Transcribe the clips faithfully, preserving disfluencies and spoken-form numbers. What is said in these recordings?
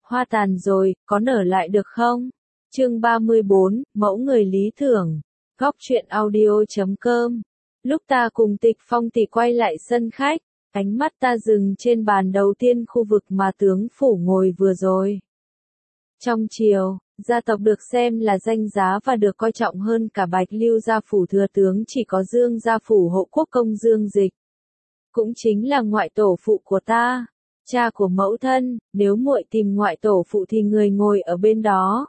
Hoa tàn rồi, có nở lại được không? Chương ba mươi bốn, mẫu người lý tưởng. Góc truyện audio chấm com. Lúc ta cùng Tịch Phong tỷ quay lại sân khách, ánh mắt ta dừng trên bàn đầu tiên khu vực mà tướng phủ ngồi vừa rồi. Trong triều, gia tộc được xem là danh giá và được coi trọng hơn cả Bạch Lưu gia phủ thừa tướng chỉ có Dương gia phủ hộ quốc công Dương Dịch. Cũng chính là ngoại tổ phụ của ta, cha của mẫu thân, nếu muội tìm ngoại tổ phụ thì người ngồi ở bên đó.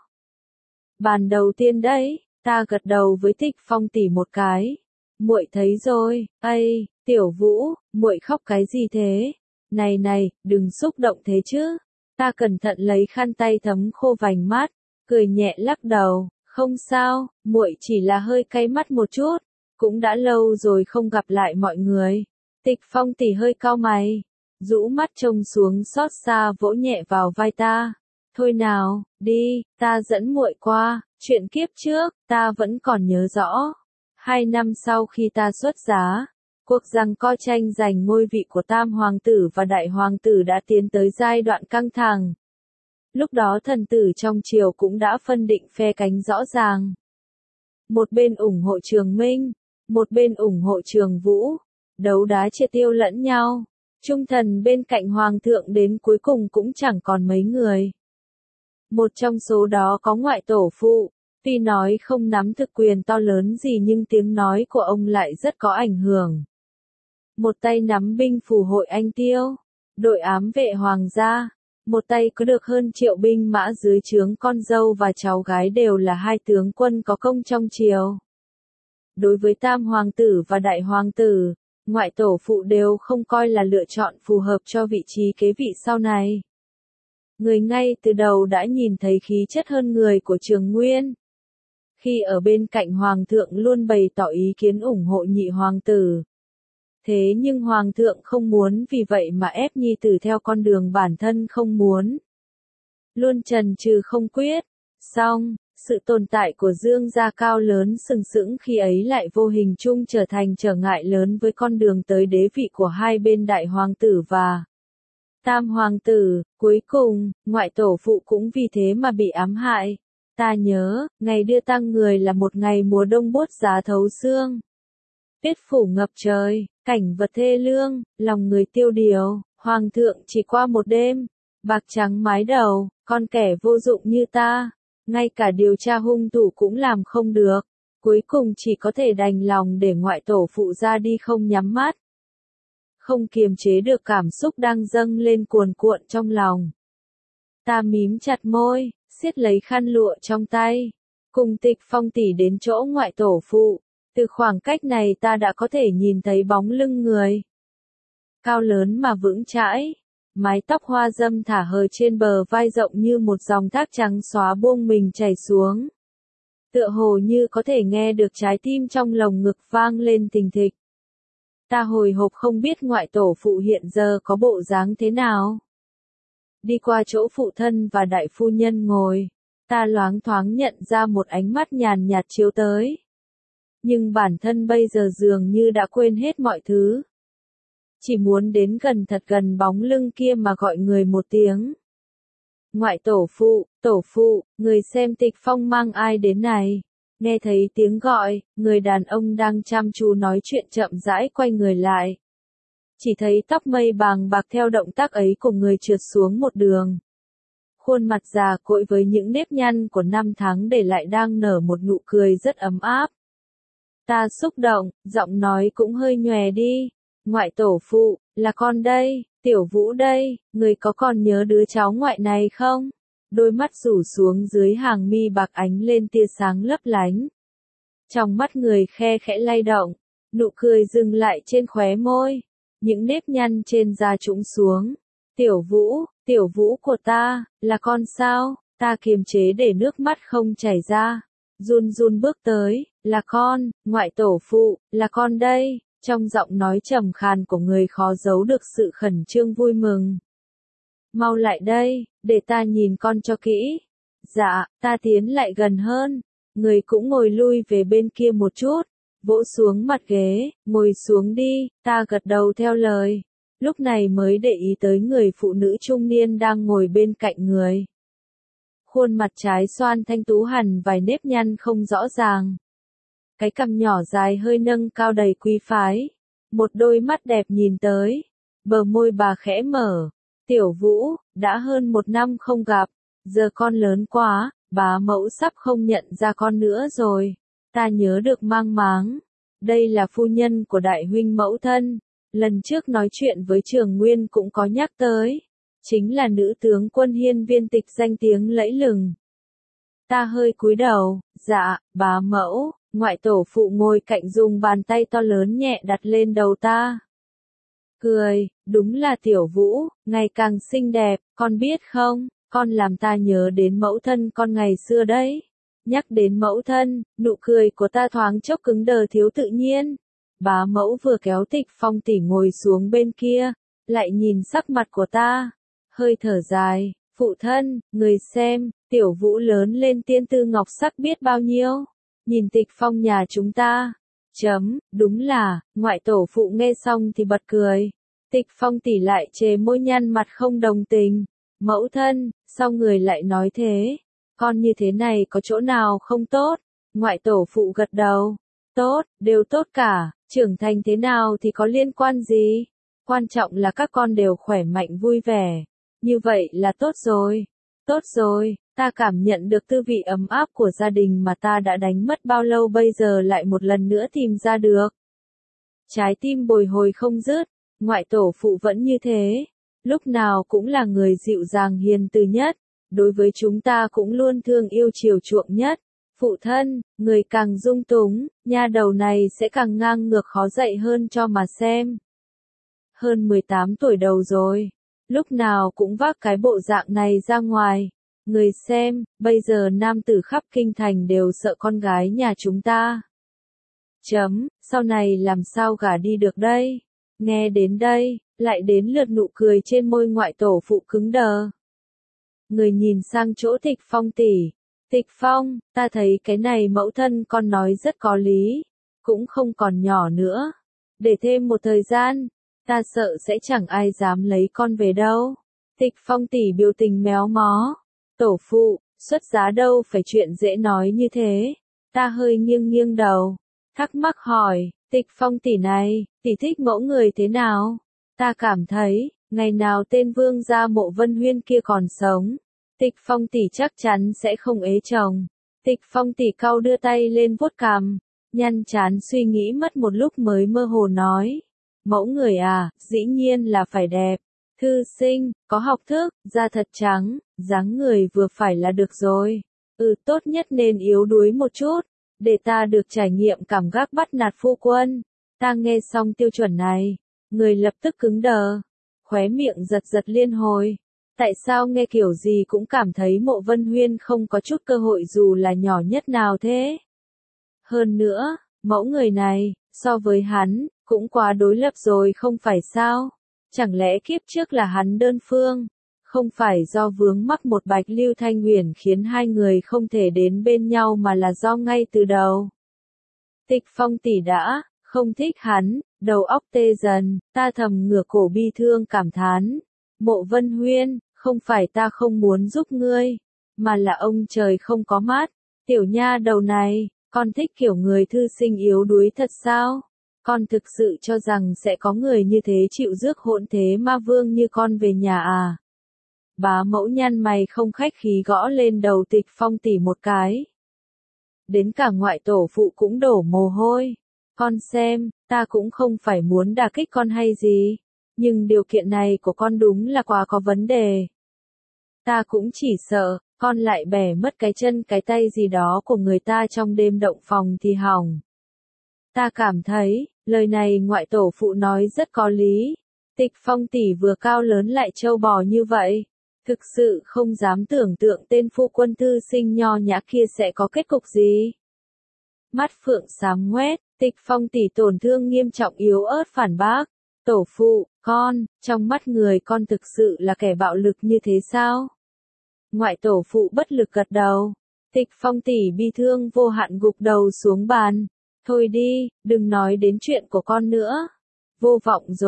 Bàn đầu tiên đấy, ta gật đầu với Tịch Phong tỷ một cái. Muội thấy rồi, ây, Tiểu Vũ, muội khóc cái gì thế? Này này, đừng xúc động thế chứ. Ta cẩn thận lấy khăn tay thấm khô vành mắt, cười nhẹ lắc đầu, không sao, muội chỉ là hơi cay mắt một chút, cũng đã lâu rồi không gặp lại mọi người. Tịch Phong tỷ hơi cau mày, rũ mắt trông xuống xót xa vỗ nhẹ vào vai ta. Thôi nào, đi, ta dẫn muội qua, chuyện kiếp trước, ta vẫn còn nhớ rõ. Hai năm sau khi ta xuất giá, cuộc giằng co tranh giành ngôi vị của Tam Hoàng tử và Đại Hoàng tử đã tiến tới giai đoạn căng thẳng. Lúc đó thần tử trong triều cũng đã phân định phe cánh rõ ràng. Một bên ủng hộ Trường Minh, một bên ủng hộ Trường Vũ, đấu đá triệt tiêu lẫn nhau. Trung thần bên cạnh Hoàng thượng đến cuối cùng cũng chẳng còn mấy người. Một trong số đó có ngoại tổ phụ. Tuy nói không nắm thực quyền to lớn gì nhưng tiếng nói của ông lại rất có ảnh hưởng. Một tay nắm binh phù hội Anh Tiêu, đội ám vệ hoàng gia, một tay có được hơn triệu binh mã dưới trướng con dâu và cháu gái đều là hai tướng quân có công trong triều. Đối với Tam Hoàng tử và Đại Hoàng tử, ngoại tổ phụ đều không coi là lựa chọn phù hợp cho vị trí kế vị sau này. Người ngay từ đầu đã nhìn thấy khí chất hơn người của Trường Nguyên. Khi ở bên cạnh Hoàng thượng luôn bày tỏ ý kiến ủng hộ nhị hoàng tử. Thế nhưng Hoàng thượng không muốn vì vậy mà ép nhi tử theo con đường bản thân không muốn. Luôn chần chừ không quyết. Song, sự tồn tại của Dương gia cao lớn sừng sững khi ấy lại vô hình chung trở thành trở ngại lớn với con đường tới đế vị của hai bên Đại Hoàng tử và Tam Hoàng tử. Cuối cùng, ngoại tổ phụ cũng vì thế mà bị ám hại. Ta nhớ, ngày đưa tang người là một ngày mùa đông buốt giá thấu xương. Tuyết phủ ngập trời, cảnh vật thê lương, lòng người tiêu điều, Hoàng thượng chỉ qua một đêm, bạc trắng mái đầu, con kẻ vô dụng như ta, ngay cả điều tra hung thủ cũng làm không được, cuối cùng chỉ có thể đành lòng để ngoại tổ phụ ra đi không nhắm mắt. Không kiềm chế được cảm xúc đang dâng lên cuồn cuộn trong lòng. Ta mím chặt môi, siết lấy khăn lụa trong tay, cùng Tịch Phong tỷ đến chỗ ngoại tổ phụ. Từ khoảng cách này ta đã có thể nhìn thấy bóng lưng người. Cao lớn mà vững chãi, mái tóc hoa dâm thả hờ trên bờ vai rộng như một dòng thác trắng xóa buông mình chảy xuống. Tựa hồ như có thể nghe được trái tim trong lồng ngực vang lên thình thịch. Ta hồi hộp không biết ngoại tổ phụ hiện giờ có bộ dáng thế nào. Đi qua chỗ phụ thân và đại phu nhân ngồi, ta loáng thoáng nhận ra một ánh mắt nhàn nhạt chiếu tới. Nhưng bản thân bây giờ dường như đã quên hết mọi thứ. Chỉ muốn đến gần thật gần bóng lưng kia mà gọi người một tiếng. Ngoại tổ phụ, tổ phụ, người xem Tịch Phong mang ai đến này. Nghe thấy tiếng gọi, người đàn ông đang chăm chú nói chuyện chậm rãi quay người lại. Chỉ thấy tóc mây bàng bạc theo động tác ấy của người trượt xuống một đường. Khuôn mặt già cỗi với những nếp nhăn của năm tháng để lại đang nở một nụ cười rất ấm áp. Ta xúc động, giọng nói cũng hơi nhòe đi. Ngoại tổ phụ, là con đây, Tiểu Vũ đây, người có còn nhớ đứa cháu ngoại này không? Đôi mắt rủ xuống dưới hàng mi bạc ánh lên tia sáng lấp lánh. Trong mắt người khe khẽ lay động, nụ cười dừng lại trên khóe môi, những nếp nhăn trên da trũng xuống. Tiểu Vũ, Tiểu Vũ của ta, là con sao? Ta kiềm chế để nước mắt không chảy ra. Run run bước tới, là con, ngoại tổ phụ, là con đây, trong giọng nói trầm khàn của người khó giấu được sự khẩn trương vui mừng. Mau lại đây, để ta nhìn con cho kỹ. Dạ, ta tiến lại gần hơn, người cũng ngồi lui về bên kia một chút, vỗ xuống mặt ghế, ngồi xuống đi, ta gật đầu theo lời. lúc này mới để ý tới người phụ nữ trung niên đang ngồi bên cạnh người. Khuôn mặt trái xoan thanh tú hẳn vài nếp nhăn không rõ ràng. Cái cằm nhỏ dài hơi nâng cao đầy quý phái. Một đôi mắt đẹp nhìn tới. Bờ môi bà khẽ mở. Tiểu Vũ, đã hơn một năm không gặp. Giờ con lớn quá, bá mẫu sắp không nhận ra con nữa rồi. Ta nhớ được mang máng. Đây là phu nhân của đại huynh mẫu thân. Lần trước nói chuyện với Trường Nguyên cũng có nhắc tới. Chính là nữ tướng quân Hiên Viên Tịch danh tiếng lẫy lừng. Ta hơi cúi đầu, dạ, bá mẫu, ngoại tổ phụ ngồi cạnh dùng bàn tay to lớn nhẹ đặt lên đầu ta. Cười, đúng là Tiểu Vũ, ngày càng xinh đẹp, con biết không, con làm ta nhớ đến mẫu thân con ngày xưa đấy. Nhắc đến mẫu thân, nụ cười của ta thoáng chốc cứng đờ thiếu tự nhiên. Bá mẫu vừa kéo Tịch Phong tỷ ngồi xuống bên kia, lại nhìn sắc mặt của ta, hơi thở dài, phụ thân, người xem, Tiểu Vũ lớn lên tiên tư ngọc sắc biết bao nhiêu, nhìn Tịch Phong nhà chúng ta, chấm, đúng là, ngoại tổ phụ nghe xong thì bật cười, Tịch Phong tỷ lại chề môi nhăn mặt không đồng tình, mẫu thân, sao người lại nói thế, con như thế này có chỗ nào không tốt, ngoại tổ phụ gật đầu, tốt, đều tốt cả, trưởng thành thế nào thì có liên quan gì, quan trọng là các con đều khỏe mạnh vui vẻ. Như vậy là tốt rồi. Tốt rồi, ta cảm nhận được tư vị ấm áp của gia đình mà ta đã đánh mất bao lâu bây giờ lại một lần nữa tìm ra được. Trái tim bồi hồi không dứt, ngoại tổ phụ vẫn như thế. Lúc nào cũng là người dịu dàng hiền từ nhất. Đối với chúng ta cũng luôn thương yêu chiều chuộng nhất. Phụ thân, người càng dung túng, nha đầu này sẽ càng ngang ngược khó dạy hơn cho mà xem. Hơn mười tám tuổi đầu rồi. Lúc nào cũng vác cái bộ dạng này ra ngoài. Người xem, bây giờ nam tử khắp kinh thành đều sợ con gái nhà chúng ta. Chấm, sau này làm sao gả đi được đây? Nghe đến đây, lại đến lượt nụ cười trên môi ngoại tổ phụ cứng đờ. Người nhìn sang chỗ Tịch Phong tỷ. Tịch Phong, ta thấy cái này mẫu thân con nói rất có lý. Cũng không còn nhỏ nữa. Để thêm một thời gian. Ta sợ sẽ chẳng ai dám lấy con về đâu. Tịch Phong tỷ biểu tình méo mó. Tổ phụ, xuất giá đâu phải chuyện dễ nói như thế. Ta hơi nghiêng nghiêng đầu. Thắc mắc hỏi, Tịch Phong tỷ này, tỷ thích mẫu người thế nào? Ta cảm thấy, ngày nào tên vương gia Mộ Vân Huyên kia còn sống. Tịch Phong tỷ chắc chắn sẽ không ế chồng. Tịch Phong tỷ cau đưa tay lên vuốt cằm. Nhăn chán suy nghĩ mất một lúc mới mơ hồ nói. Mẫu người à, dĩ nhiên là phải đẹp, thư sinh, có học thức, da thật trắng, dáng người vừa phải là được rồi. Ừ, tốt nhất nên yếu đuối một chút, để ta được trải nghiệm cảm giác bắt nạt phu quân. Ta nghe xong tiêu chuẩn này, người lập tức cứng đờ, khóe miệng giật giật liên hồi. Tại sao nghe kiểu gì cũng cảm thấy Mộ Vân Huyên không có chút cơ hội dù là nhỏ nhất nào thế? Hơn nữa, mẫu người này, so với hắn, cũng quá đối lập rồi không phải sao? Chẳng lẽ kiếp trước là hắn đơn phương? Không phải do vướng mắc một Bạch Lưu Thanh Huyền khiến hai người không thể đến bên nhau mà là do ngay từ đầu. Tịch Phong tỷ đã, không thích hắn, đầu óc tê dần, ta thầm ngửa cổ bi thương cảm thán. Mộ Vân Huyên, không phải ta không muốn giúp ngươi, mà là ông trời không có mắt. Tiểu nha đầu này, con thích kiểu người thư sinh yếu đuối thật sao? Con thực sự cho rằng sẽ có người như thế chịu rước hỗn thế ma vương như con về nhà à? Bá mẫu nhăn mày không khách khí gõ lên đầu Tịch Phong tỷ một cái. Đến cả ngoại tổ phụ cũng đổ mồ hôi. Con xem, ta cũng không phải muốn đả kích con hay gì. Nhưng điều kiện này của con đúng là quá có vấn đề. Ta cũng chỉ sợ, con lại bẻ mất cái chân cái tay gì đó của người ta trong đêm động phòng thì hỏng. Ta cảm thấy, lời này ngoại tổ phụ nói rất có lý. Tịch Phong tỷ vừa cao lớn lại trâu bò như vậy. Thực sự không dám tưởng tượng tên phu quân thư sinh nho nhã kia sẽ có kết cục gì. Mắt phượng sáng ngoét, Tịch Phong tỷ tổn thương nghiêm trọng yếu ớt phản bác. Tổ phụ, con, trong mắt người con thực sự là kẻ bạo lực như thế sao? Ngoại tổ phụ bất lực gật đầu. Tịch Phong tỷ bi thương vô hạn gục đầu xuống bàn. Thôi đi, đừng nói đến chuyện của con nữa. Vô vọng rồi,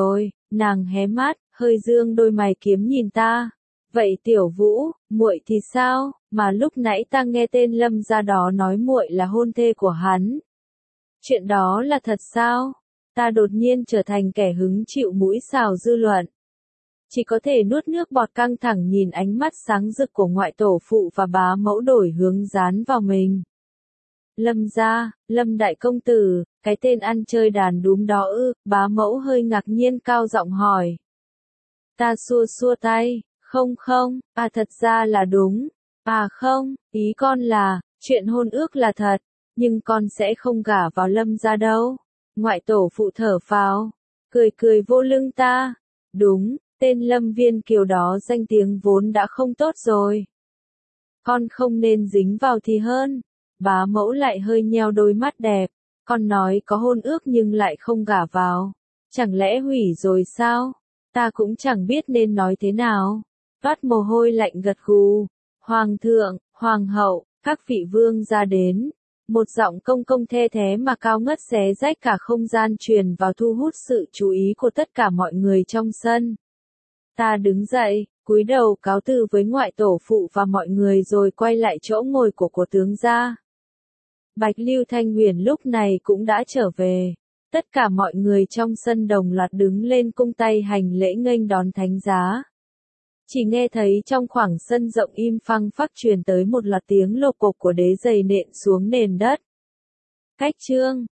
Nàng hé mắt, hơi dương đôi mày kiếm nhìn ta. Vậy Tiểu Vũ, muội thì sao, mà lúc nãy ta nghe tên Lâm gia đó nói muội là hôn thê của hắn. Chuyện đó là thật sao? Ta đột nhiên trở thành kẻ hứng chịu mũi xào dư luận. Chỉ có thể nuốt nước bọt căng thẳng nhìn ánh mắt sáng rực của ngoại tổ phụ và bá mẫu đổi hướng dán vào mình. Lâm gia, Lâm đại công tử, cái tên ăn chơi đàn đúm đó ư, bá mẫu hơi ngạc nhiên cao giọng hỏi. Ta xua xua tay, không không, à thật ra là đúng, à không, ý con là, chuyện hôn ước là thật, nhưng con sẽ không gả vào Lâm gia đâu. Ngoại tổ phụ thở phào, cười cười vô lưng ta, đúng, tên Lâm Viên Kiều đó danh tiếng vốn đã không tốt rồi. Con không nên dính vào thì hơn. Bá mẫu lại hơi nheo đôi mắt đẹp, con nói có hôn ước nhưng lại không gả vào. Chẳng lẽ hủy rồi sao? Ta cũng chẳng biết nên nói thế nào. Toát mồ hôi lạnh gật gù. Hoàng thượng, hoàng hậu, các vị vương ra đến. Một giọng công công the thế mà cao ngất xé rách cả không gian truyền vào thu hút sự chú ý của tất cả mọi người trong sân. Ta đứng dậy, cúi đầu cáo từ với ngoại tổ phụ và mọi người rồi quay lại chỗ ngồi của của tướng gia. Bạch Lưu Thanh Huyền lúc này cũng đã trở về. Tất cả mọi người trong sân đồng loạt đứng lên cung tay hành lễ nghênh đón thánh giá. Chỉ nghe thấy trong khoảng sân rộng im phăng phắc truyền tới một loạt tiếng lộc cộc của đế giày nện xuống nền đất. Cách chương